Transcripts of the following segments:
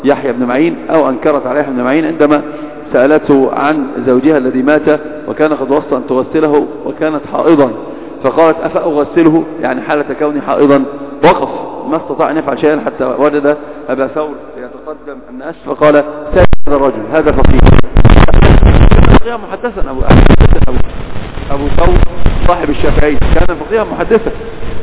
يحيى بن معين أو أنكرت على يحيى بن معين عندما سألته عن زوجها الذي مات وكان قد وصى أن تغسله وكانت حائضا، فقالت أفأغسله يعني حالة كوني حائضا. وقف ما استطاع أن يفعل شيئا حتى وجد أبا ثور يتقدم الناس فقال سأل هذا الرجل هذا فقيه فقيه محدثا أبو ثور صاحب الشافعي كان فقيه محدثا،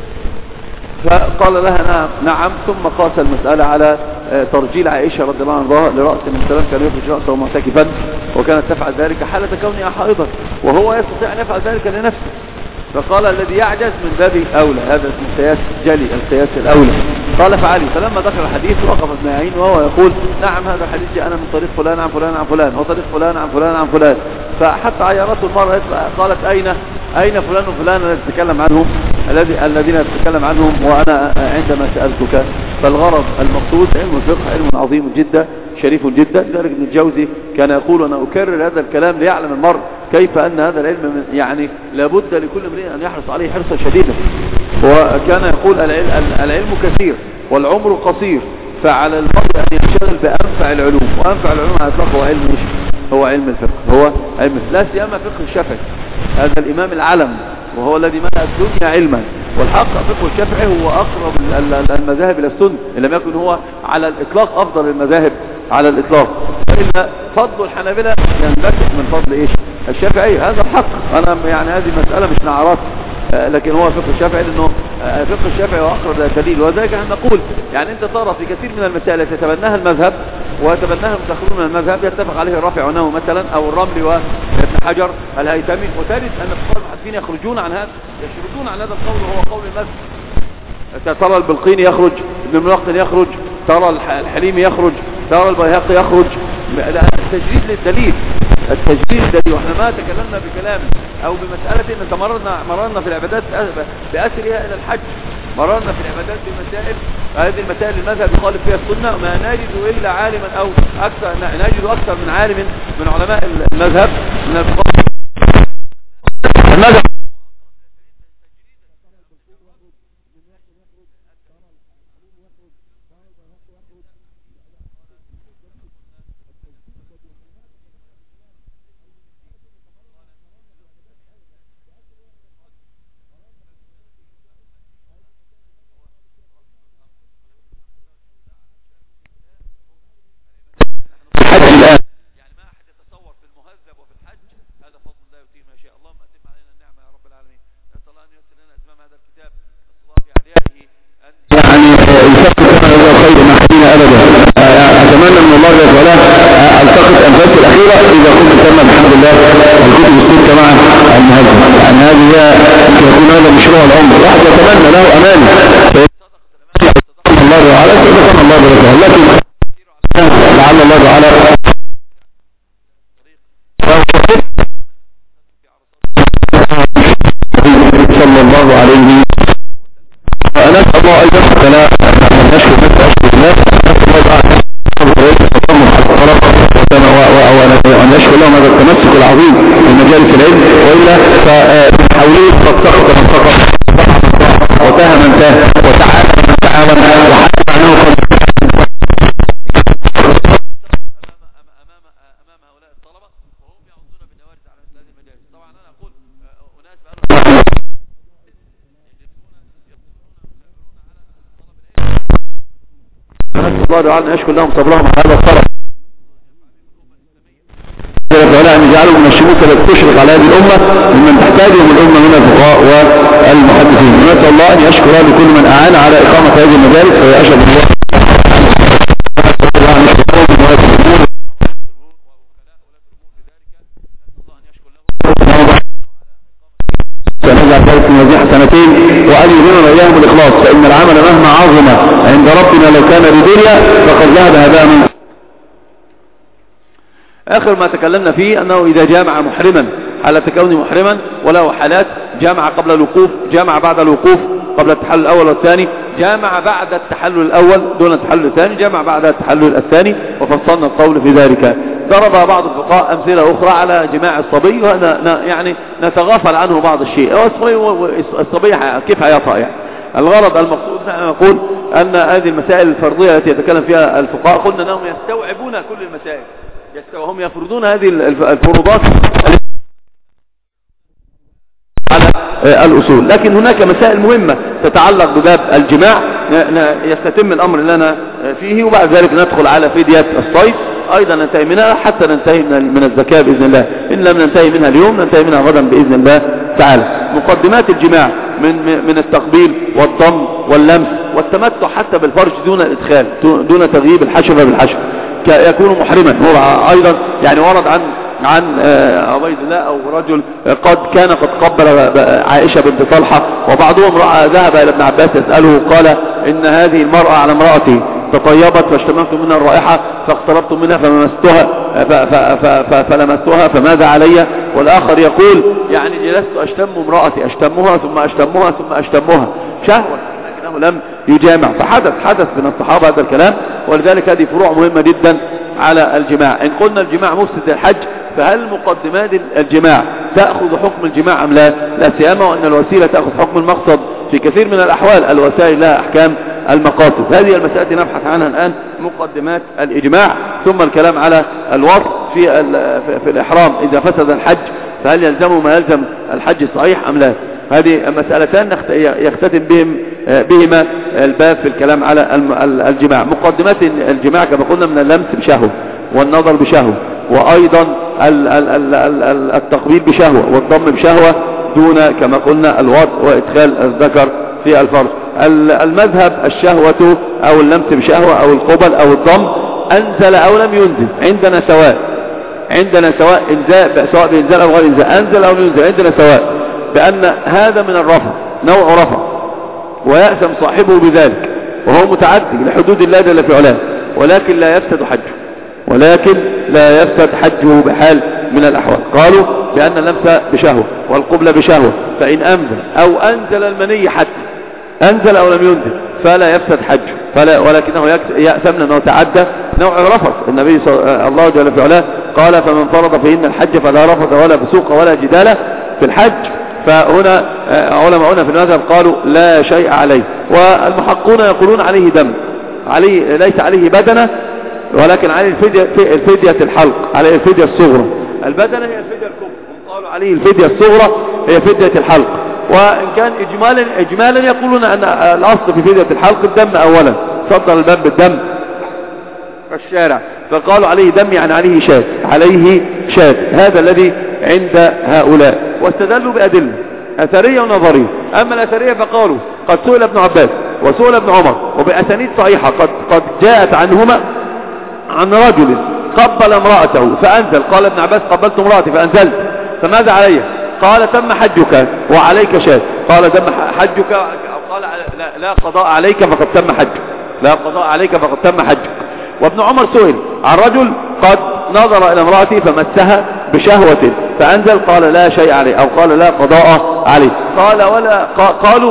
فقال لها نعم. ثم قاس المسألة على ترجيل عائشة رضي الله عنها لرأس من سلام كان يخرج رأسه معتكفا وكانت تفعل ذلك حالة كونها حائضا وهو يستطيع أن يفعل ذلك لنفسه، فقال الذي يعجز من باب أولى، هذا اسمه القياس جلي القياس الأولى. قال فعلي، فلما ذكر الحديث وقف ابن معين وهو يقول نعم هذا الحديث جاءنا من طريق فلان عن فلان عن فلان وطريق فلان عن فلان عن فلان، فحتى عيارته المرة قالت أين فلان وفلان الذي تتكلم عنهم الذين تتكلم عنهم وأنا عندما سألتك. فالغرض المقصود علم الفقه علم عظيم جدا شريف جدا. لذلك ابن الجوزي كان يقول أنا أكرر هذا الكلام ليعلم المرء كيف أن هذا العلم يعني لابد لكل امرئ أن يحرص عليه حرصا شديدا. وكان يقول العلم كثير والعمر قصير، فعلى المرء أن ينشغل بأنفع العلوم، وأنفع العلوم على الإطلاق هو علم الفقه، لا سيما فقه الشافعي هذا الإمام العلم وهو الذي ملأ الدنيا علما. والحق فقه الشافعي هو أقرب المذاهب إلى السنة إن لم يكن هو على الإطلاق أفضل المذاهب على الإطلاق، وإلا فضل الحنابلة ينبثق من فضل الشافعي. هذا الحق. أنا يعني هذه مسألة مش نعرات، لكن هو فقه الشافعي لأنه فقه الشافعي هو أقرب دليل. وذلك أن نقول يعني أنت ترى في كثير من المسائل التي يتبناها المذهب ويتبناها المتأخرون من المذهب يتفق عليه الرافع ونووي مثلا أو الرملي وابن حجر الهيثمي، وثالث أن الفقهاء المحدثين يشردون عن هذا القول وهو قول المذهب. ترى البلقيني يخرج، ابن الملقن يخرج، ترى الحليمي يخرج، ترى البيهقي يخرج. التجريد للدليل واحنا ما تكلمنا بكلام او بمسألة ان مررنا في العبادات بأسرها الى الحج، مررنا في العبادات بمسائل هذه المسائل المذهب يخالف فيها السنة ما نجد الا عالما او اكثر، نجد اكثر من عالم من علماء المذهب من الفقهاء المذهب أتمنى من الله جل وعلا ألتقط أنفاسي الأخيرة إذا كنت تم الحمد لله الكتب الستة مع المهذب. يعني هذه يكون هذا مشروع العمر، واحد يتمنى له أمان الله تعالى سيكون الله بركاته، لكن لعل الله تعالى صلى الله عليه وأنا أسأل الله أيضا فلا نشكر نفسه الناس وأن يشكر لهم هذا التمسك العظيم في مجالس العلم، وإلا فحوليه فاستقط من سقط وتاه من تاه وتعالى من تعاون وحتى عنه أمام هؤلاء الطلبة وهم يعودون بالنوارد على مثل هذه المجالس. طبعا أنا أقول أناس بأنهم الله تعالى أن يشكر لهم صبرهم على هذا الطلب ولا أن يجعلهم من الشموس التي تشرق على هذه الأمة ممن تحتاجهم الأمة من الفقهاء والمحدثين. ونسأل الله أن يشكر لكل من أعان على إقامة هذه المجالس ويأشهد الله سنجعل ذلك من وزيح سنتين وأن يرينا إياهم الإخلاص، فإن العمل مهما عظم عند ربنا لو كان بدنيا فقد ذهب هذا من آخر ما تكلمنا فيه أنه إذا جامع محرما حالة كونه محرما وله حالات: جامع قبل الوقوف، جامع بعد الوقوف قبل التحلل الأول والثاني، جامع بعد التحلل الأول دون التحلل الثاني، جامع بعد التحلل الثاني، وفصلنا القول في ذلك. ضرب بعض الفقهاء أمثلة أخرى على جماع الصبي، وهذا يعني نتغافل عنه بعض الشيء. الصبي كيف يطأ يعني الغرض المقصود نقول أن هذه المسائل الفرضية التي يتكلم فيها الفقهاء قلنا أنهم يستوعبون كل المسائل، وهم يفرضون هذه الفروضات على الأصول. لكن هناك مسائل مهمة تتعلق بباب الجماع يستتم الأمر لنا فيه، وبعد ذلك ندخل على فدية الصيد أيضا ننتهي منها حتى ننتهي من الزكاة بإذن الله. إن لم ننتهي منها اليوم ننتهي منها غدا بإذن الله تعالى. مقدمات الجماع من التقبيل والضم واللمس والتمتع حتى بالفرج دون الإدخال، دون تغييب الحشفة بالحشفة، يكون محرما. هو أيضا يعني ورد عن عبيد الله أو رجل كان قد قبل عائشة بنت طلحة، وبعضهم ذهب إلى ابن عباس يسأله قال إن هذه المرأة على امرأتي تطيبت فاشتممت منها الرائحة فاقتربت منها فلمستها فماذا علي؟ والآخر يقول يعني جلست أشتم امرأتي، أشتمها ثم أشتمها ثم أشتمها شهوة، لكنه لم يجامع. فحدث من الصحابة هذا الكلام، ولذلك هذه فروع مهمة جدا على الجماع. إن قلنا الجماع مفسد الحج، فهل مقدمات الجماع تأخذ حكم الجماع أم لا؟ لا سيما وأن الوسيلة تأخذ حكم المقصد. في كثير من الأحوال الوسائل لها أحكام المقاصد. هذه المسألة نبحث عنها الآن، مقدمات الإجماع، ثم الكلام على الوصف في الإحرام إذا فسد الحج، فهل يلزمه ما يلزم الحج الصحيح أم لا؟ هذه مسألتان يختتم بهما الباب في الكلام على الجماع. مقدمات الجماع كما قلنا من اللمس بشهوة، والنظر بشهوة، وأيضا التقبيل بشهوة، والضم بشهوة، دون كما قلنا الوضع وإدخال الذكر في الفرج. المذهب الشهوة أو اللمس بشهوة أو القبل أو الضم أنزل أو لم ينزل عندنا سواء إنزال، سواء بإنزال أو غير إنزال، أنزل أو لم ينزل عندنا سواء، بأن هذا من الرفع، نوع رفع، ويأثم صاحبه بذلك، وهو متعدي لحدود الله جل في علاه، ولكن لا يفسد حجه بحال من الأحوال. قالوا بأن اللمس بشهوة والقبل بشهوة، فإن أنزل المني حتى أنزل أو لم ينزل فلا يفسد حجه، ولكنه يأثم لأنه تعدى نوع رفض. النبي الله جل في علاه قال فمن فرض فإن الحج فلا رفض ولا فسوق ولا جدال في الحج. فهنا علماؤنا في المذهب قالوا لا شيء عليه، والمحقون يقولون عليه دم، ليس عليه بدنة، ولكن عليه الفدية الحلق، عليه الفدية الصغرى. البدنة هي الفدية الكبرى، قالوا عليه الفدية الصغرى هي فدية الحلق. وإن كان إجمالا يقولون أن الأصل في فدية الحلق الدم أولا، صدر الباب بالدم في الشارع، فقالوا عليه دم يعني عليه شاة. هذا الذي عند هؤلاء، واستدلوا بأدلة أثرية ونظرية. أما الأثرية فقالوا قد سئل ابن عباس وسئل ابن عمر وبأسانيد صحيحة قد جاءت عنهما عن رجل قبل امرأته فأنزل، قال ابن عباس قبلت امرأتي فأنزلت فماذا علي؟ قال تم حجك وعليك شاة. قال تم حجك، أو قال لا قضاء عليك فقد تم حجك، لا قضاء عليك فقد تم حجك. وابن عمر سئل عن رجل قد نظر إلى امرأته فمسها بشهوة فأنزل، قال لا شيء عليه، أو قال لا قضاء عليه. قالوا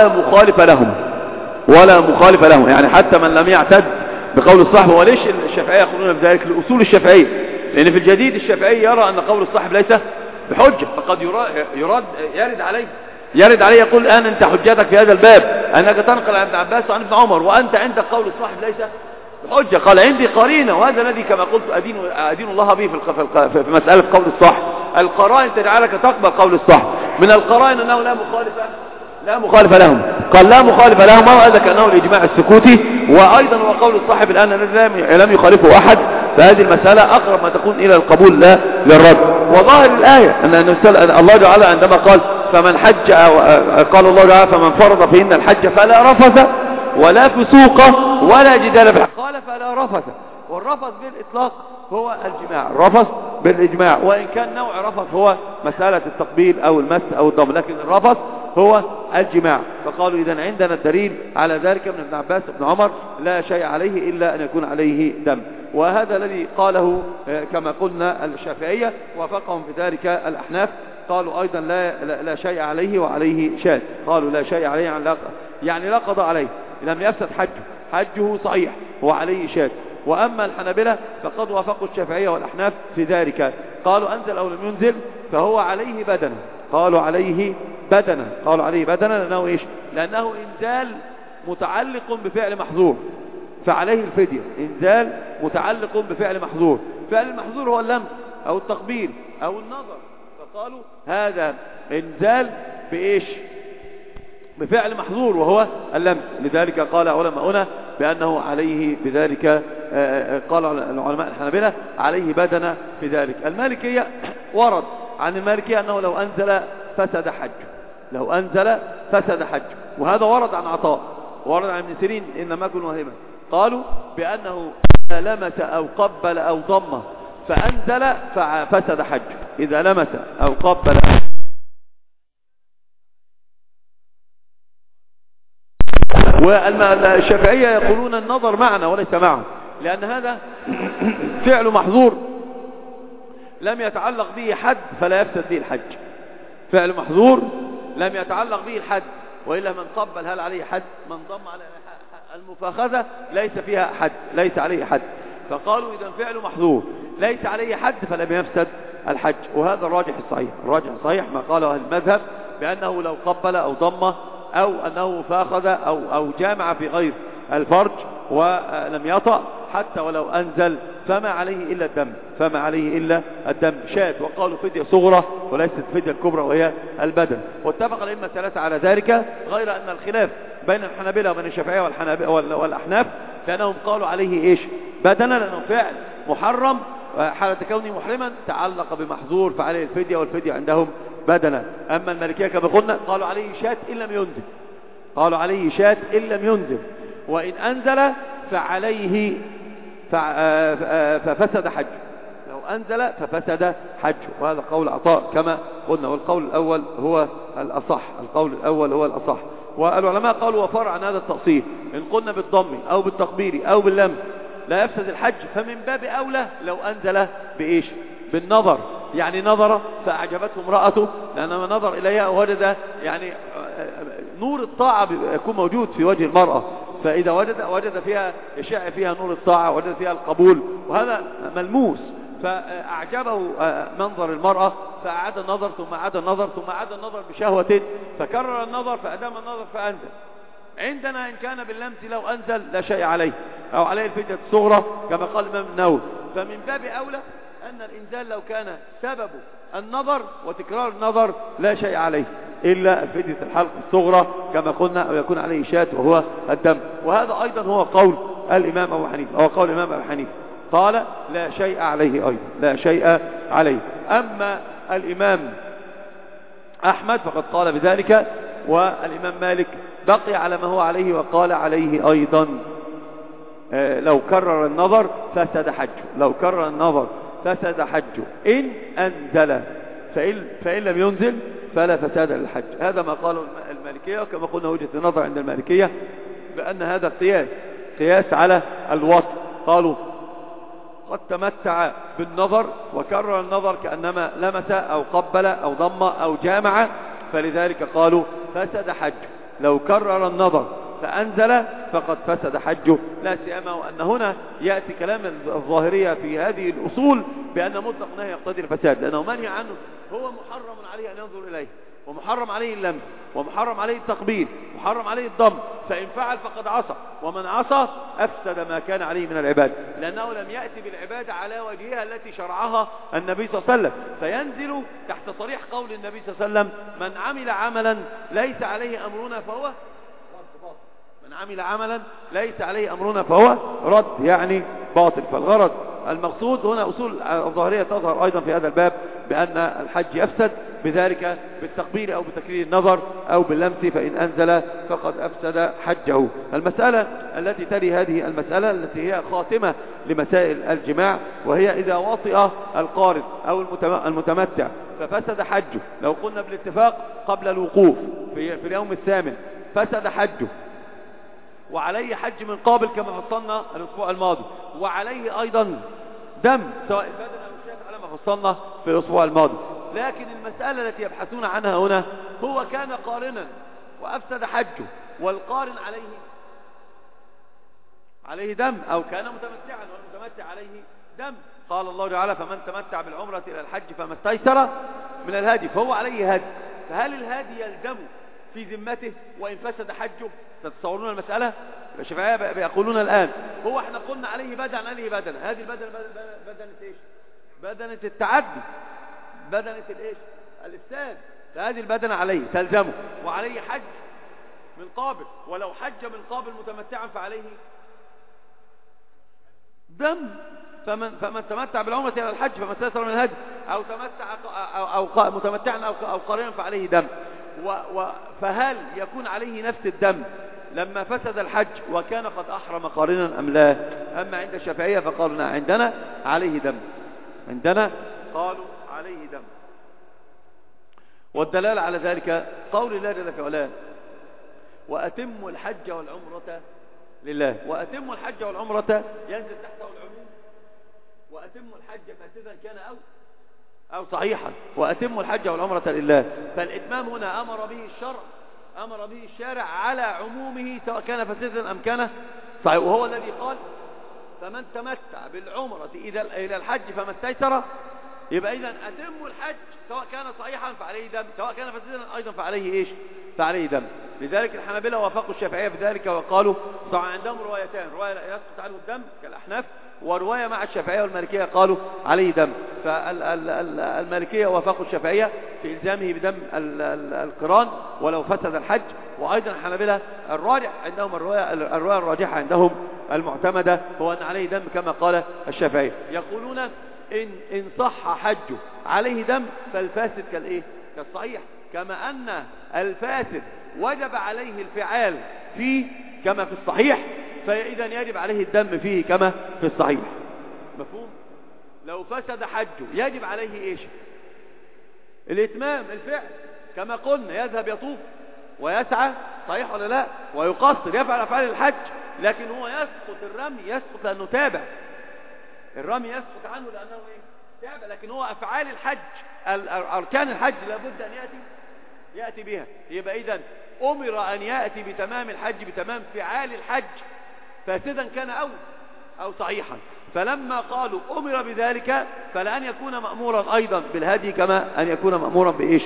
ولا مخالف لهم، يعني حتى من لم يعتد بقول الصاحب. وليش الشافعية يقولون بذلك؟ لأصول الشافعية، لأن في الجديد الشافعي يرى أن قول الصاحب ليس بحجة، فقد يرد عليه يقول الآن أنت حجتك في هذا الباب أنك تنقل عن ابن عباس وعن ابن عمر، وأنت عندك قول الصاحب ليس بحجة. قال عندي قرينة، وهذا الذي كما قلت أدين الله به في مسألة قول الصاحب. القرائن تجعلك تقبل قول الصاحب. من القرائن أنه لا مخالف لهم، قال لا مخالف لهم، وهذا كأنه الإجماع السكوتي. وأيضا وقول الصاحب الآن لم يخالفه أحد، فهذه المسألة أقرب ما تكون إلى القبول لا للرد. وظاهر الآية أن الله تعالى عندما قال فمن حج، قال الله تعالى فمن فرض فإن الحج فلا رفث ولا فسوق ولا جدال في الحج، قال فلا رفث. والرفث بالإطلاق هو الجماع، الرفث بالإجماع، وإن كان نوع رفث هو مسألة التقبيل أو المس أو الضم، لكن الرفث هو الجماع. فقالوا إذن عندنا الدليل على ذلك من ابن عباس وابن عمر لا شيء عليه إلا أن يكون عليه دم. وهذا الذي قاله كما قلنا الشافعية، وافقهم في ذلك الأحناف، قالوا أيضا لا شيء عليه وعليه شاة. قالوا لا شيء عليه يعني لا قضاء عليه، لم يفسد حجه صحيح وعليه شاة. وأما الحنابلة فقد وافقوا الشافعية والأحناف في ذلك، قالوا أنزل أو لم ينزل فهو عليه بدنة، قالوا عليه بدنة لأنه لأنه إنزال متعلق بفعل محظور فعليه الفدية. إنزال متعلق بفعل محظور، فعل المحظور هو اللمس أو التقبيل أو النظر، فقالوا هذا إنزال بإيش؟ بفعل محظور وهو اللمس. لذلك قال علماؤنا بأنه عليه بذلك، قال العلماء الحنابلة عليه بدنة في ذلك. المالكية ورد عن المالكية أنه لو أنزل فسد حج، لو أنزل فسد حج، وهذا ورد عن عطاء، ورد عن ابن سيرين إنما كن واهبا، قالوا بأنه إذا لمس أو قبل أو ضم فأنزل فسد حج، إذا لمس أو قبل. والشافعية يقولون النظر معنا وليس معه، لأن هذا فعل محظور لم يتعلق به حد فلا يفسد به الحج. فعل محظور لم يتعلق به الحد، وإلا من قبل هل عليه حد؟ من ضم على المفاخذة ليس فيها حد، ليس عليه حد. فقالوا إذا فعل محظور ليس عليه حد فلم يفسد الحج، وهذا الراجح الصحيح. الراجح الصحيح ما قاله أهل المذهب بأنه لو قبل أو ضم أو أنه فاخذ أو جامع في غير الفرج ولم يطأ حتى ولو أنزل فما عليه إلا الدم، فما عليه إلا الدم شاة. وقالوا فدية صغرى وليست فدية كبرى وهي البدن. واتفق الأئمة الثلاثة على ذلك، غير أن الخلاف بين الحنابلة وبين الشافعية والأحناف لأنهم قالوا عليه إيش؟ بدنا، لأنه فعل محرم حالة كونه محرما تعلق بمحظور فعليه الفدية، والفدية عندهم بدنا. أما المالكية كما قلنا قالوا عليه شاة إن لم ينزل، قالوا عليه شاة إن لم ينزل، وإن أنزل فعليه ففسد حج، لو أنزل ففسد حج. وهذا قول عطاء كما قلنا، والقول الأول هو الأصح، القول الأول هو الأصح. والعلماء قالوا وفرع عن هذا التقصير إن قلنا بالضم أو بالتقبير أو باللمس لا يفسد الحج، فمن باب أولى لو أنزل بإيش؟ بالنظر، يعني نظر فأعجبته امرأته لأنما نظر إليها ووجد يعني نور الطاعة يكون موجود في وجه المرأة، فإذا وجد فيها يشع فيها نور الطاعة، وجد فيها القبول، وهذا ملموس، فأعجبه منظر المرأة فأعاد النظر ثم أعاد النظر ثم أعاد النظر بشهوة، فكرر النظر فأدام النظر فأنزل. عندنا إن كان باللمس لو أنزل لا شيء عليه أو عليه الفدية الصغرى كما قال الإمام النووي. فمن باب أولى أن الإنزال لو كان سببه النظر وتكرار النظر لا شيء عليه إلا فدية الحلق الصغرى كما قلنا، أو يكون عليه شاة وهو الدم. وهذا أيضا هو قول الإمام أبو حنيفة، هو قول الإمام أبو حنيفة قال لا شيء عليه، أيضا لا شيء عليه. أما الإمام أحمد فقد قال بذلك، والإمام مالك بقي على ما هو عليه وقال عليه أيضا لو كرر النظر فسد حجه، لو كرر النظر فسد حجه إن أنزل، فإن لم ينزل فلا فساد للحج. هذا ما قاله المالكية، وكما قلنا وجهة النظر عند المالكية بأن هذا قياس على الوصف. قالوا قد تمتع بالنظر وكرر النظر كأنما لمس أو قبل أو ضم أو جامع، فلذلك قالوا فسد حجه. لو كرر النظر فأنزل فقد فسد حجه، لا سيما وأن هنا يأتي كلام الظاهرية في هذه الأصول بأن مطلق نهي يقتضي الفساد، لأنه منهي عنه هو محرم عليه أن ينظر إليه، ومحرم عليه اللمس، ومحرم عليه التقبيل، محرم عليه الضم، فإن فعل فقد عصى، ومن عصى أفسد ما كان عليه من العبادة، لأنه لم يأتي بالعبادة على وجهها التي شرعها النبي صلى الله عليه وسلم، فينزل تحت صريح قول النبي صلى الله عليه وسلم من عمل عملا ليس عليه أمرنا فهو رد. من عمل عملا ليس عليه أمرنا فهو رد، يعني باطل. فالغرض المقصود هنا أصول الظاهرية تظهر أيضا في هذا الباب بأن الحج يفسد بذلك بالتقبيل أو بتكرير النظر أو باللمس، فإن أنزل فقد أفسد حجه. المسألة التي تلي هذه المسألة التي هي خاتمة لمسائل الجماع، وهي إذا وطئ القارن أو المتمتع ففسد حجه، لو قلنا بالاتفاق قبل الوقوف في اليوم الثامن فسد حجه، وعليه حج من قابل كما فصلنا الأسبوع الماضي، وعليه أيضا دم سواء البدن أو الشاة على ما فصلنا في الأسبوع الماضي. لكن المسألة التي يبحثون عنها هنا هو كان قارنا وأفسد حجه، والقارن عليه دم، أو كان متمتعا والمتمتع عليه دم. قال الله تعالى فمن تمتع بالعمرة إلى الحج فما استيسر من الهدي، فهو عليه هدي. فهل الهدي يلزم في ذمته وإن فسد حجه. تتصورون المسألة؟ الشافعية بيقولون الآن هو احنا قلنا عليه بدنة، هذه البدنة بدنة ايش؟ بدنة التعدي، بدنة الايش؟ الإفساد. فهذه البدنة عليه تلزمه، وعليه حج من قابل، ولو حج من قابل متمتعا فعليه دم. فمن تمتع بالعمرة إلى الحج فمن استيسر من الهدي، أو تمتع أو متمتعا أو قارنا فعليه دم. فهل يكون عليه نفس الدم لما فسد الحج وكان قد أحرم قارنا أم لا؟ أما عند الشافعية فقالوا عندنا عليه دم، عندنا قالوا عليه دم. والدلالة على ذلك قول الله جل في علاه وأتموا الحج والعمرة لله. وأتموا الحج والعمرة ينزل تحته العموم، وأتموا الحج فاسدا كان أو صحيحا، وأتموا الحج والعمرة لله. فالإتمام هنا أمر به الشرع، أمر به الشارع على عمومه سواء كان فاسدا أم كان صحيح. وهو الذي قال فمن تمتع بالعمرة إلى الحج فما استيسر. يبقى إذن أتموا الحج سواء كان صحيحا فعليه دم، سواء كان فاسدا أيضا فعليه إيش؟ فعليه دم. لذلك الحنابلة وافقوا الشافعية في ذلك وقالوا طبعا عندهم روايتان، رواية يسقط عنه الدم كالأحناف، ورواية مع الشافعية والمالكية قالوا عليه دم. فالمالكية وافقوا الشافعية في إلزامه بدم القران ولو فسد الحج. وأيضا الحنابلة الراجح عندهم الرواية الراجحة عندهم المعتمدة هو أن عليه دم كما قال الشافعية. يقولون إن صح حجه عليه دم فالفاسد كالإيه؟ كالصحيح، كما أن الفاسد وجب عليه الفعال فيه كما في الصحيح، فإذا يجب عليه الدم فيه كما في الصحيح. مفهوم؟ لو فسد حجه يجب عليه إيش؟ الإتمام، الفعل كما قلنا، يذهب يطوف ويسعى، صحيح ولا لا؟ ويقصر، يفعل أفعال الحج، لكن هو يسقط الرمي، يسقط لأنه تابع، الرمي يسقط عنه لأنه إيه؟ تابع. لكن هو أفعال الحج، أركان الحج لابد أن يأتي بها. يبقى إذن أمر أن يأتي بتمام الحج، بتمام فعال الحج، فاسدا كان أو صحيحا. فلما قالوا أمر بذلك فلأن يكون مأمورا أيضا بالهدي كما أن يكون مأمورا بإيش؟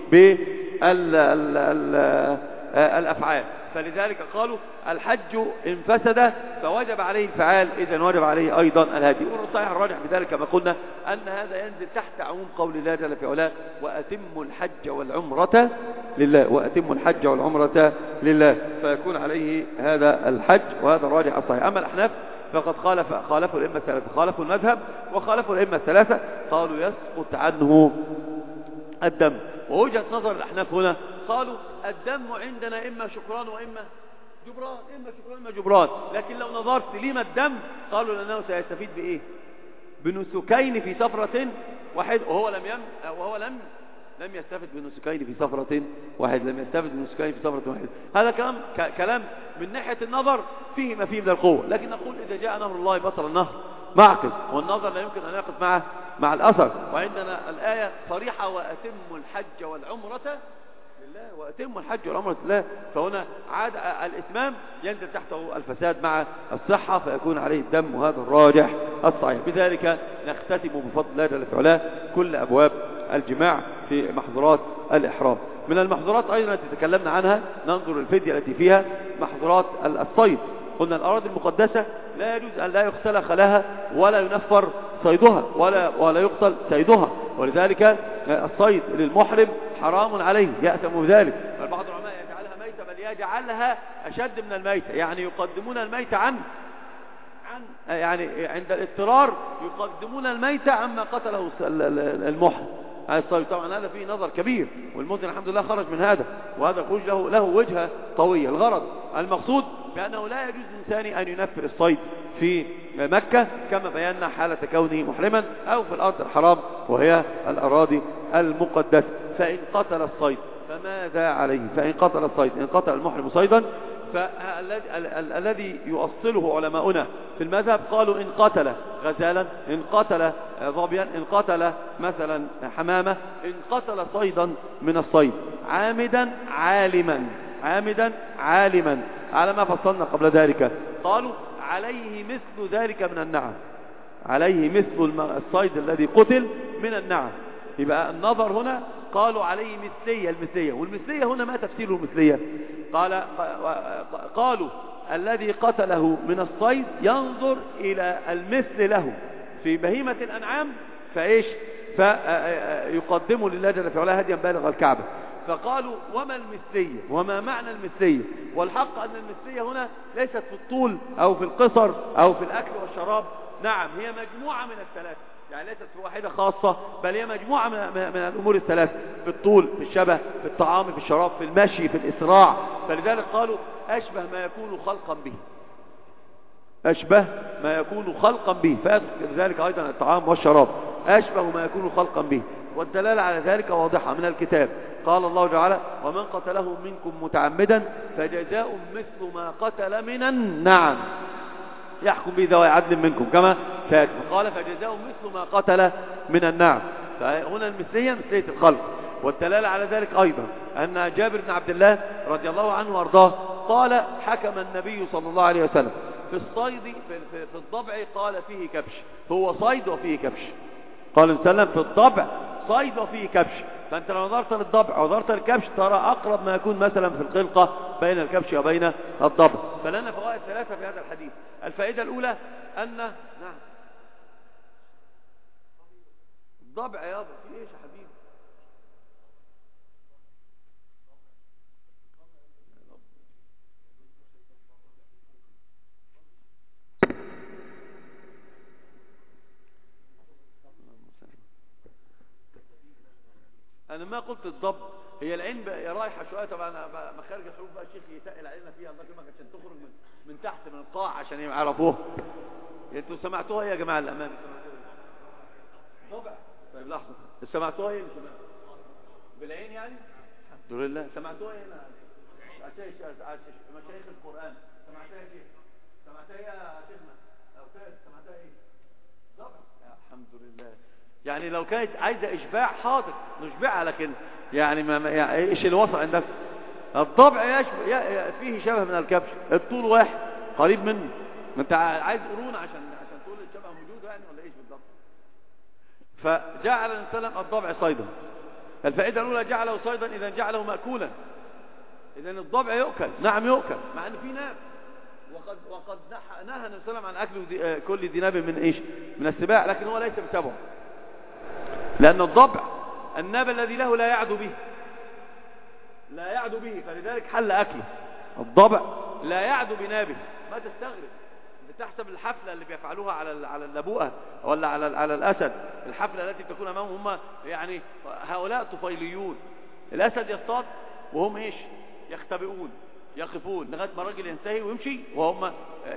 بالأفعال. فلذلك قالوا الحج إن فسد فوجب عليه الفعال، إذن وجب عليه أيضا الهدي. والصحيح الراجح بذلك كما قلنا أن هذا ينزل تحت عموم قول الله جل في علاه وأتموا الحج والعمرة لله، وأتموا الحج والعمرة لله، فيكون عليه هذا الحج، وهذا الراجح الصحيح. أما الأحناف فقد خالفوا الأئمة الثلاثة، خالفوا المذهب وخالفوا الأئمة الثلاثة، قالوا يسقط عنه الدم. ووجهة نظر الأحناف هنا قالوا الدم عندنا إما شكران وإما جبران، إما شكران وإما جبران. لكن لو نظرت لما الدم قالوا لأنه سيستفيد بإيه؟ بنسكين في سفرة واحد، وهو لم يستفد بنسكين في سفرة واحد، لم يستفد بنسكين في سفرة واحد. هذا كلام من ناحية النظر فيه ما فيه من القوة، لكن نقول إذا جاء نهر الله بطل النهر معقد، والنظر لا يمكن أن يقف مع الأثر. وعندنا الآية صريحة وأتموا الحج والعمرة لله، وأتموا الحج والعمرة لله. فهنا عاد الإتمام ينزل تحته الفساد مع الصحة، فيكون عليه الدم، وهذا الراجح الصحيح. بذلك نختتم بفضل الله جل في علاه كل أبواب الجماع في محظورات الإحرام. من المحظورات أيضا التي تكلمنا عنها ننظر الفدية التي فيها محظورات الصيد. قلنا الأراضي المقدسة لا يجوز أن لا يغسل خلاها ولا ينفر صيدها ولا يقتل صيدها، ولذلك الصيد للمحرم حرام عليه، يأثم بذلك. فالبعض العلماء يجعلها ميتة، بل يجعلها أشد من الميتة، يعني يقدمون الميتة يعني عند الاضطرار يقدمون الميتة عما قتله المحرم. طبعا هذا فيه نظر كبير، والمسلم الحمد لله خرج من هذا، وهذا الخروج له وجهة طوية. الغرض المقصود بأنه لا يجوز للإنسان أن ينفر الصيد في مكة كما بينا حالة كونه محرما، أو في الأرض الحرام وهي الأراضي المقدسة. فإن قتل الصيد فماذا عليه؟ فإن قتل الصيد، إن قتل المحرم صيدا، فالذي يؤصله علماؤنا في المذهب قالوا إن قتل غزالا، إن قتل ظبيا، إن قتل مثلا حمامة، إن قتل صيدا من الصيد عامدا عالما على ما فصلنا قبل ذلك، قالوا عليه مثل ذلك من النعم، عليه مثل الصيد الذي قتل من النعم. يبقى النظر هنا قالوا عليه مثلية. المثلية والمثلية هنا ما تفسير المثلية؟ قالوا الذي قتله من الصيد ينظر إلى المثل له في بهيمة الأنعام فإيش فيقدموا لله جل في علاه هديا بالغ الكعبة. فقالوا وما المثلية وما معنى المثلية؟ والحق أن المثلية هنا ليست في الطول أو في القصر أو في الأكل والشراب، نعم هي مجموعة من الثلاثة، يعني ليست في واحدة خاصة بل هي مجموعة من الأمور الثلاثة، في الطول، في الشبه، في الطعام، في الشراب، في المشي، في الإسراع. فلذلك قالوا أشبه ما يكون خلقا به، أشبه ما يكون خلقا به، فيدخل ذلك أيضا الطعام والشراب، أشبه ما يكون خلقا به. والدلالة على ذلك واضحة من الكتاب. قال الله تعالى ومن قتله منكم متعمدا فجزاء مثل ما قتل من النعم يحكم به ذوي عدل منكم كما سيأتي. قال فجزاء مثل ما قتل من النعم، فهنا المثلية مثلية الخلق. والدلالة على ذلك أيضا أن جابر بن عبد الله رضي الله عنه وارضاه قال حكم النبي صلى الله عليه وسلم في الصيد في الضبع قال فيه كبش، هو صيد وفيه كبش. قال صلى الله عليه وسلم في الضبع صيد وفيه كبش. فأنت لو نظرت للضبع ونظرت للكبش ترى أقرب ما يكون مثلا في الخلقة بين الكبش وبين الضبع. فلنا فوائد ثلاثة في هذا الحديث. الفائدة الأولى أن نعم الضبع يابا في إيش يا حبيبي؟ أنا ما قلت الضبط، هي العين رايحة شوية طبعا، مخارج الحروف بقى الشيخ يتقل علينا فيها الله كما عشان تخرج من تحت من القاع عشان يعرفوها. انتوا سمعتوها يا جماعة الأمام؟ ضبع. طيب لحظة، سمعتوها ايه؟ بالعين يعني؟ الحمد لله. سمعتوها ايه؟ مشايخ القرآن سمعتها ايه؟ سمعتها ايه يا شيخنا؟ سمعتها ايه؟ ضبع. الحمد لله. يعني لو كانت عايزة إشباع حاضر نشبعها، لكن يعني ما يعني إيش اللي وصل عندك؟ الضبع فيه شبه من الكبش، الطول واحد قريب منه. ما أنت عايز قرون عشان تقول الشبه موجود يعني ولا إيش بالضبط؟ فجعل السلام الضبع صيدا. الفائدة الأولى جعله صيدا إذا جعله مأكولا، إذا الضبع يؤكل، نعم يؤكل مع أن في ناب، وقد نهى النبي صلى الله عليه وسلم عن أكل كل ذي ناب من إيش؟ من السباع، لكن هو ليس بسبعه، لأن الضبع الناب الذي له لا يعدو به، لا يعدو به، فلذلك حل أكله. الضبع لا يعدو بنابه. ما تستغرب بتحسب الحفلة اللي بيفعلوها على اللبوءة ولا على الأسد، الحفلة التي تكون أمامهم هم يعني هؤلاء طفيليون. الأسد يصطاد وهم إيش؟ يختبئون يقفون لغاية ما الرجل ينتهي ويمشي وهم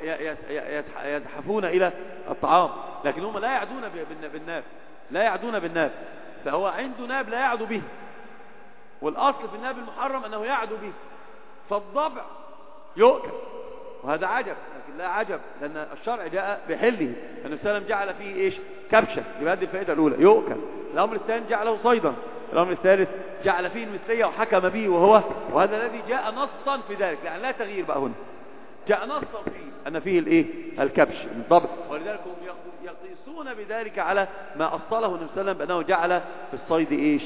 يزحفون إلى الطعام، لكن هم لا يعدون بالناب، لا يعدون بالناب. فهو عنده ناب لا يعدو به، والأصل في الناب المحرم أنه يعدو به. فالضبع يؤكل، وهذا عجب، لكن لا عجب لأن الشرع جاء بحله. النبي صلى الله عليه وسلم جعل فيه إيش؟ كبشة. يبقى هذه الفائدة الأولى يؤكل. الأمر الثاني جعله صيدا. الأمر الثالث جعل فيه المثلية وحكم به، وهذا الذي جاء نصا في ذلك، يعني لا تغيير بقى هنا، جاء نصا فيه أن فيه الإيه؟ الكبش الضبع. ولذلك هم يقيسون بذلك على ما أصله النبي صلى الله عليه وسلم بأنه جعل في الصيد إيش؟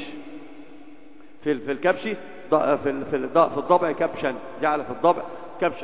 في الكبش في الضبع كبشا، جعل في الضبع كبشا.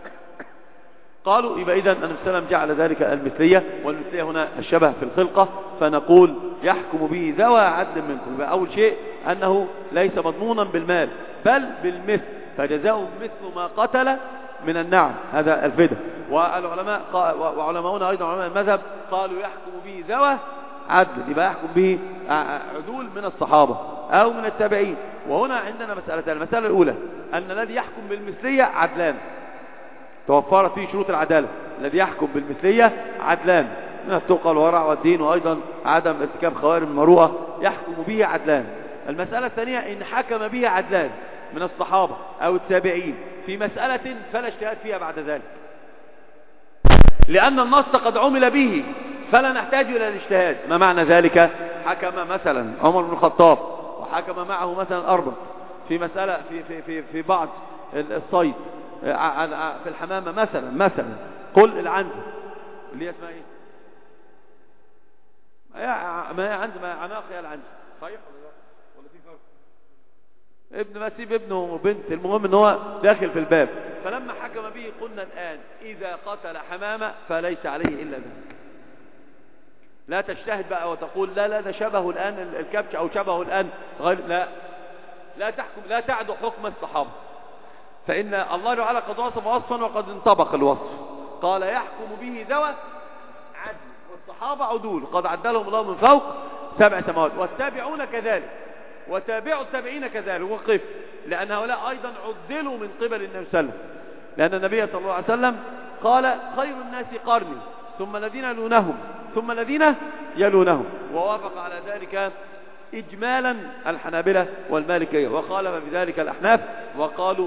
قالوا يبقى إذن النبي صلى الله عليه وسلم جعل ذلك المثلية، والمثلية هنا الشبه في الخلقة، فنقول يحكم به ذوى عدل منكم. يبقى أول شيء أنه ليس مضمونا بالمال بل بالمثل، فجزاء مثل ما قتل من النعم. هذا الفدى. والعلماء وعلماؤنا أيضا علماء المذهب قالوا يحكم به ذوى عدل، يبقى يحكم به عدول من الصحابة أو من التابعين. وهنا عندنا مسألتان. المسألة الأولى أن الذي يحكم بالمثلية عدلان، توفرت فيه شروط العدالة. الذي يحكم بالمثلية عدلان من التقى والورع والدين، وأيضا عدم ارتكاب خوارم المروءة، يحكم به عدلان. المسألة الثانية إن حكم به عدلان من الصحابة أو التابعين في مسألة فلا اجتهاد فيها بعد ذلك، لأن النص قد عمل به فلا نحتاج إلى الاجتهاد. ما معنى ذلك؟ حكم مثلا عمر بن الخطاب وحكم معه مثلا أربع في مسألة في بعض الصيد في الحمامة مثلا قل العنز اللي اسمها ايه؟ ما هي عنز، ما عناق، يا العنز صحيح ولا في فرق؟ نسيب ابنه وبنت، المهم ان هو داخل في الباب. فلما حكم به قلنا الآن إذا قتل حمامة فليس عليه إلا ذلك. لا تجتهد بقى وتقول لا ده شبهه الآن الكبش أو شبهه الآن غير، لا تحكم، لا تعدو حكم الصحابة، فإن الله تعالى قد وصف وصفا وقد انطبق الوصف. قال يحكم به ذوى عدل، والصحابة عدول قد عدلهم الله من فوق 7 سماوات، والتابعون كذلك، وتابعوا التابعين كذلك. وقف، لأن هؤلاء أيضا عدلوا من قبل النبي صلى الله عليه وسلم، لأن النبي صلى الله عليه وسلم قال خير الناس قرني ثم الذين يلونهم ثم الذين يلونهم، ووافق على ذلك إجمالا الحنابلة والمالكية، وخالف بذلك الأحناف وقالوا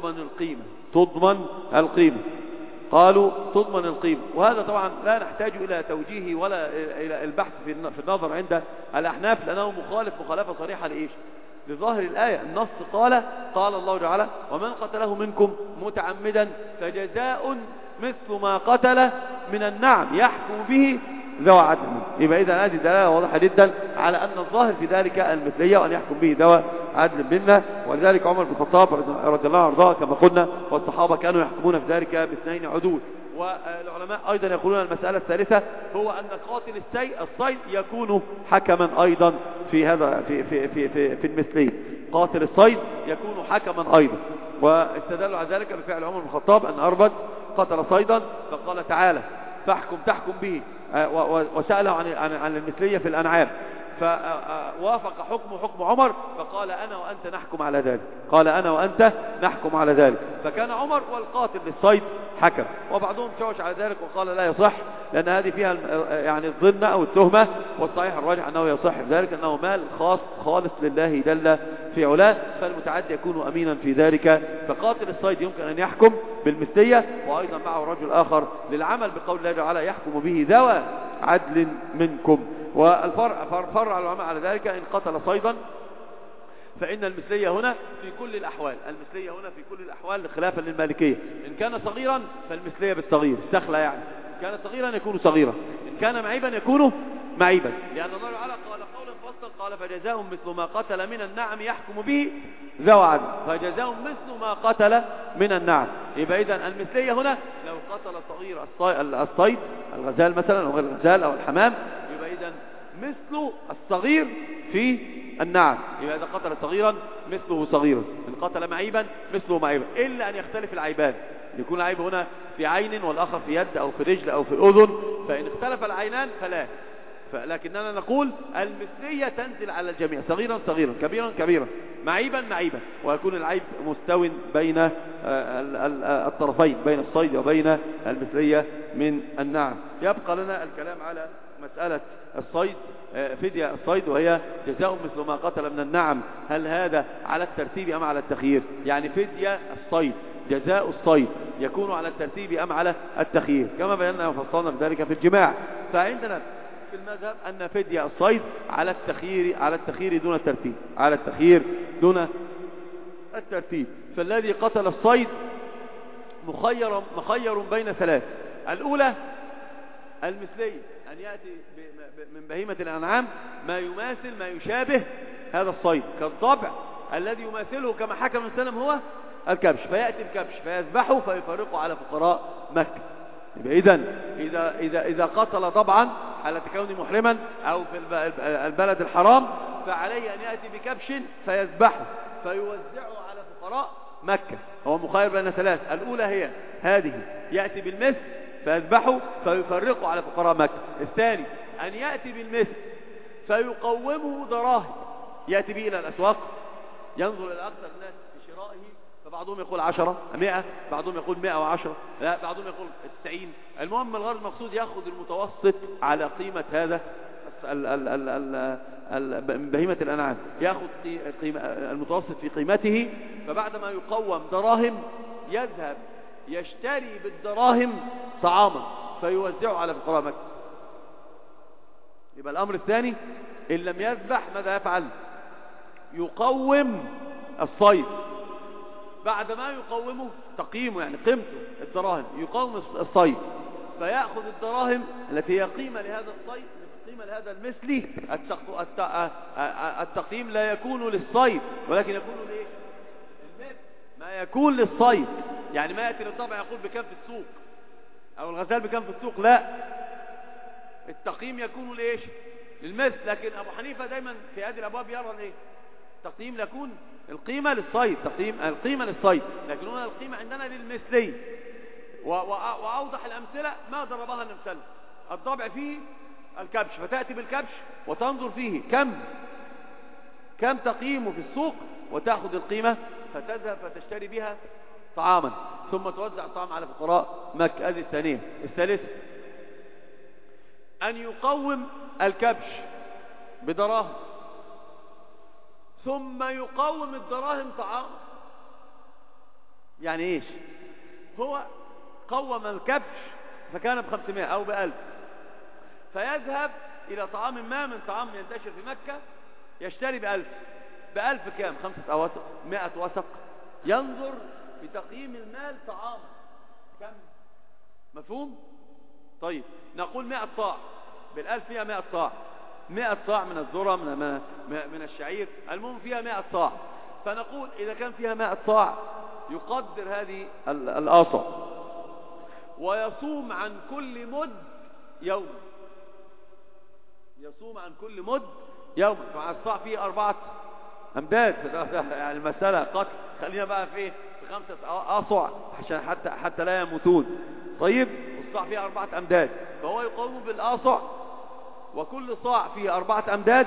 تضمن القيمة، قالوا تضمن القيمة. وهذا طبعا لا نحتاج إلى توجيه ولا إلى البحث في النظر عند الأحناف، لأنه مخالف مخالفة صريحة لإيش؟ لظاهر الآية. النص قال الله تعالى ومن قتله منكم متعمدا فجزاء مثل ما قتل من النعم يحكم به ذوى عدل. يبقى إذا هذه دلالة واضحة جدا على أن الظاهر في ذلك المثلية وأن يحكم به ذوى عدل منا. ولذلك عمر بن الخطاب رضي الله عنه وارضاه كما قلنا، والصحابة كانوا يحكمون في ذلك باثنين عدول. والعلماء أيضا يقولون المسألة الثالثة هو أن قاتل الصيد يكون حكما أيضا في هذا في المثلية. قاتل الصيد يكون حكما أيضا، واستدلوا على ذلك بفعل عمر بن الخطاب أن أربد قتل صيدا فقال تعالى تحكم به، وسأله عن المثلية في الأنعام، فوافق حكم عمر فقال أنا وأنت نحكم على ذلك، قال أنا وأنت نحكم على ذلك، فكان عمر والقاتل للصيد حكم. وبعضهم شوش على ذلك وقال لا يصح، لأن هذه فيها يعني الظن أو التهمة، والصحيح الراجح أنه يصح في ذلك، أنه مال خالص لله جل في علاه، فالمتعدي يكون أمينا في ذلك. فقاتل الصيد يمكن أن يحكم بالمثلية، وأيضا معه رجل آخر للعمل بقول الله تعالى يحكم به ذوى عدل منكم. والفرع العلماء على ذلك إن قتل صيدا فإن المثلية هنا في كل الأحوال، المثلية هنا في كل الأحوال خلافا للمالكية. إن كان صغيرا فالمثلية بالصغير، السخلة يعني، إن كان صغيرا يكون صغيرا، إن كان معيبا يكون معيبا، لأن الله تعالى قال قولا فصلا قال فجزاهم مثل ما قتل من النعم يحكم به ذوى عدل، فجزاهم مثل ما قتل من النعم. يبقى إذن المثلية هنا لو قتل صغير الصيد الغزال مثلا أو غير الغزال أو الحمام، يبقى إذن مثل الصغير في النعم، يبقى إذا قتل صغيرا مثله صغيرا، إن قتل معيبا مثله معيبا، إلا أن يختلف العيبان، يكون العيب هنا في عين والآخر في يد أو في رجل أو في أذن، فإن اختلف العينان فلا. لكننا نقول المثلية تنزل على الجميع، صغيرا صغيرا كبيرا كبيرا معيبا معيبا، ويكون العيب مستوٍ بين الطرفين، بين الصيد وبين المثلية من النعم. يبقى لنا الكلام على مسألة الصيد، فدية الصيد، وهي جزاء مثل ما قتل من النعم. هل هذا على الترتيب أم على التخيير؟ يعني فدية الصيد جزاء الصيد يكون على الترتيب أم على التخيير، كما بينا وفصلنا بذلك في الجماع. فعندنا في المذهب أن فدية الصيد على التخيير دون الترتيب، على التخيير دون الترتيب. فالذي قتل الصيد مخير بين ثلاث: الأولى المثلية، أن يأتي من بهيمة الأنعام ما يماثل ما يشابه هذا الصيد، كالضبع الذي يماثله كما حكم السلام هو الكبش، فيأتي الكبش فيذبحه فيفرقه على فقراء مكة. يبقى إذا قتل ضبعا على كونه محرما أو في البلد الحرام، فعليه أن يأتي بكبش فيذبحه فيوزعه على فقراء مكة. هو مخير بين ثلاث: الأولى هي هذه، يأتي بالمثل فيذبحه فيفرقه على فقراء مكة. الثاني أن يأتي بالمثل فيقومه دراهم، يأتي به إلى الأسواق، ينظر إلى أكثر الناس في شرائه، فبعضهم يقول 10 100، بعضهم يقول 110، لا بعضهم يقول 90. المهم الغرض المقصود يأخذ المتوسط على قيمة هذا بهيمة الأنعام، يأخذ المتوسط في قيمته، فبعدما يقوم دراهم يذهب يشتري بالدراهم طعاما فيوزعه على فقراء مكة. يبقى الأمر الثاني إن لم يذبح ماذا يفعل؟ يقوم الصيد، بعد ما يقومه تقييمه يعني قيمته الدراهم، يقوم الصيد فيأخذ الدراهم التي هي قيمة لهذا الصيد القيمة لهذا المثلي التقييم لا يكون للصيد ولكن يكون لإيه؟ المثل ما يكون للصيد. يعني ما يأتي للطبع يقول بكم في السوق أو الغزال بكم في السوق، لا، التقييم يكون لإيش؟ للمثل. لكن أبو حنيفة دايما في هذه الأبواب يرى الإيه؟ التقييم يكون القيمة للصيد، تقييم القيمة للصيد، لكن هنا القيمة عندنا للمثلي. وأوضح الأمثلة ما ضربها الأمثلة، الضبع فيه الكبش، فتأتي بالكبش وتنظر فيه كم تقييمه في السوق وتأخذ القيمة فتذهب فتشتري بها طعاما ثم توزع الطعام على فقراء مكة. هذه الثانية. الثالثة أن يقوم الكبش بدراهم ثم يقوم الدراهم طعام. يعني ايش؟ هو قوم الكبش فكان ب500 أو ب1000، فيذهب إلى طعام ما من طعام ينتشر في مكة يشتري ب1000 كام؟ 5 أوسق، 100 وسق. ينظر بتقييم المال طعام كم؟ مفهوم؟ طيب نقول 100 صاع، بال1000 فيها 100 صاع، 100 صاع من الذرة من الشعير، المهم فيها 100 صاع. فنقول إذا كان فيها 100 صاع يقدر هذه الآصع ويصوم عن كل مد يوم، يصوم عن كل مد يوم. فمع الصاع فيه 4 أمداد. يعني المسألة قتل، خلينا بقى في 5 أصع عشان حتى لا يموتون. طيب والصاع فيه 4 أمداد، فهو يقوم بالآصع وكل صاع فيه 4 أمداد،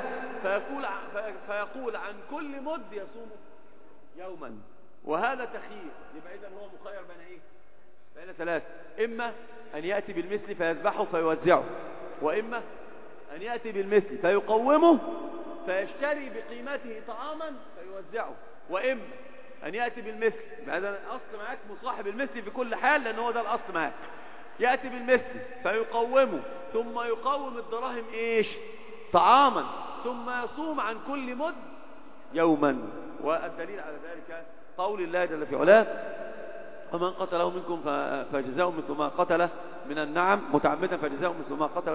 فيقول عن كل مد يصوم يوما. وهذا تخيير، يبقى إذن هو مخير بين إيه؟ بين 3: إما أن يأتي بالمثل فيذبحه فيوزعه، وإما أن يأتي بالمثل فيقومه فيشتري بقيمته طعاما فيوزعه، وإما أن يأتي بالمثل. هذا الأصل معك مصاحب المثل في كل حال، لأن هو ده الأصل معك. يأتي بالمثل فيقومه ثم يقوم الدراهم إيش؟ طعاما، ثم يصوم عن كل مد يوما. والدليل على ذلك قول الله جل في علاه: ومن قتله منكم فجزاء مثل ما قتله من النعم متعمدا فجزاء مثل ما قتل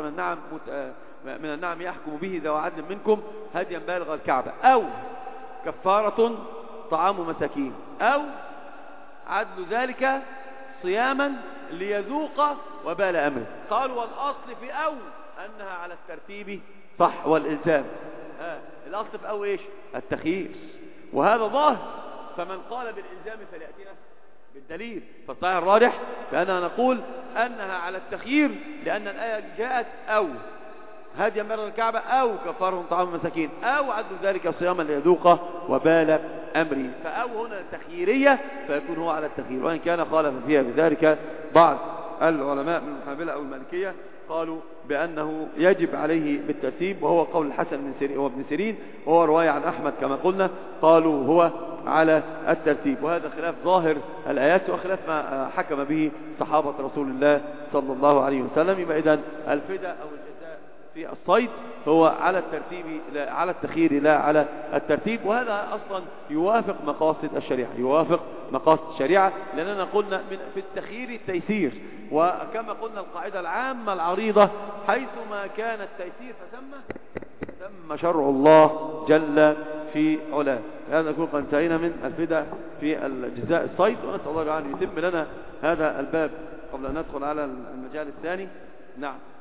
من النعم يحكم به ذو عدل منكم هديا بالغ الكعبة، أو كفارة طعام مساكين، أو عدل ذلك صياما ليذوق وبال أمره. قالوا والأصل في أو أنها على الترتيب صح والإلزام. الأصل في أو إيش؟ التخيير، وهذا ظاهر. فمن قال بالإلزام فليأتينا بالدليل. فالصحيح الراجح بأننا نقول أنها على التخيير، لأن الآية جاءت أو هديا بالغ الكعبة، أو كفارة طعام مساكين، أو عدل ذلك صياما ليذوق وبال أمره. فأو هنا تخييرية، فيكون هو على التخيير. وإن كان خالف فيها بذلك بعض العلماء من الحنابلة أو المالكية، قالوا بأنه يجب عليه بالترتيب، وهو قول الحسن وابن سيرين، وهو رواية عن أحمد كما قلنا، قالوا هو على الترتيب. وهذا خلاف ظاهر الآيات وخلاف ما حكم به صحابة رسول الله صلى الله عليه وسلم. يبقى إذن الفداء أو الجزاء في الصيد هو على الترتيب لا على التخيير، لا على الترتيب. وهذا أصلا يوافق مقاصد الشريعة، يوافق مقاصد الشريعة، لأننا قلنا في التخيير التيسير. وكما قلنا القاعدة العامة العريضة: حيثما كان التيسير فتم شرع الله جل في علاه. هذا نكون قد انتهينا من الفداء في الجزاء الصيد، ونسأل الله أن يتم لنا هذا الباب قبل أن ندخل على المجال الثاني. نعم.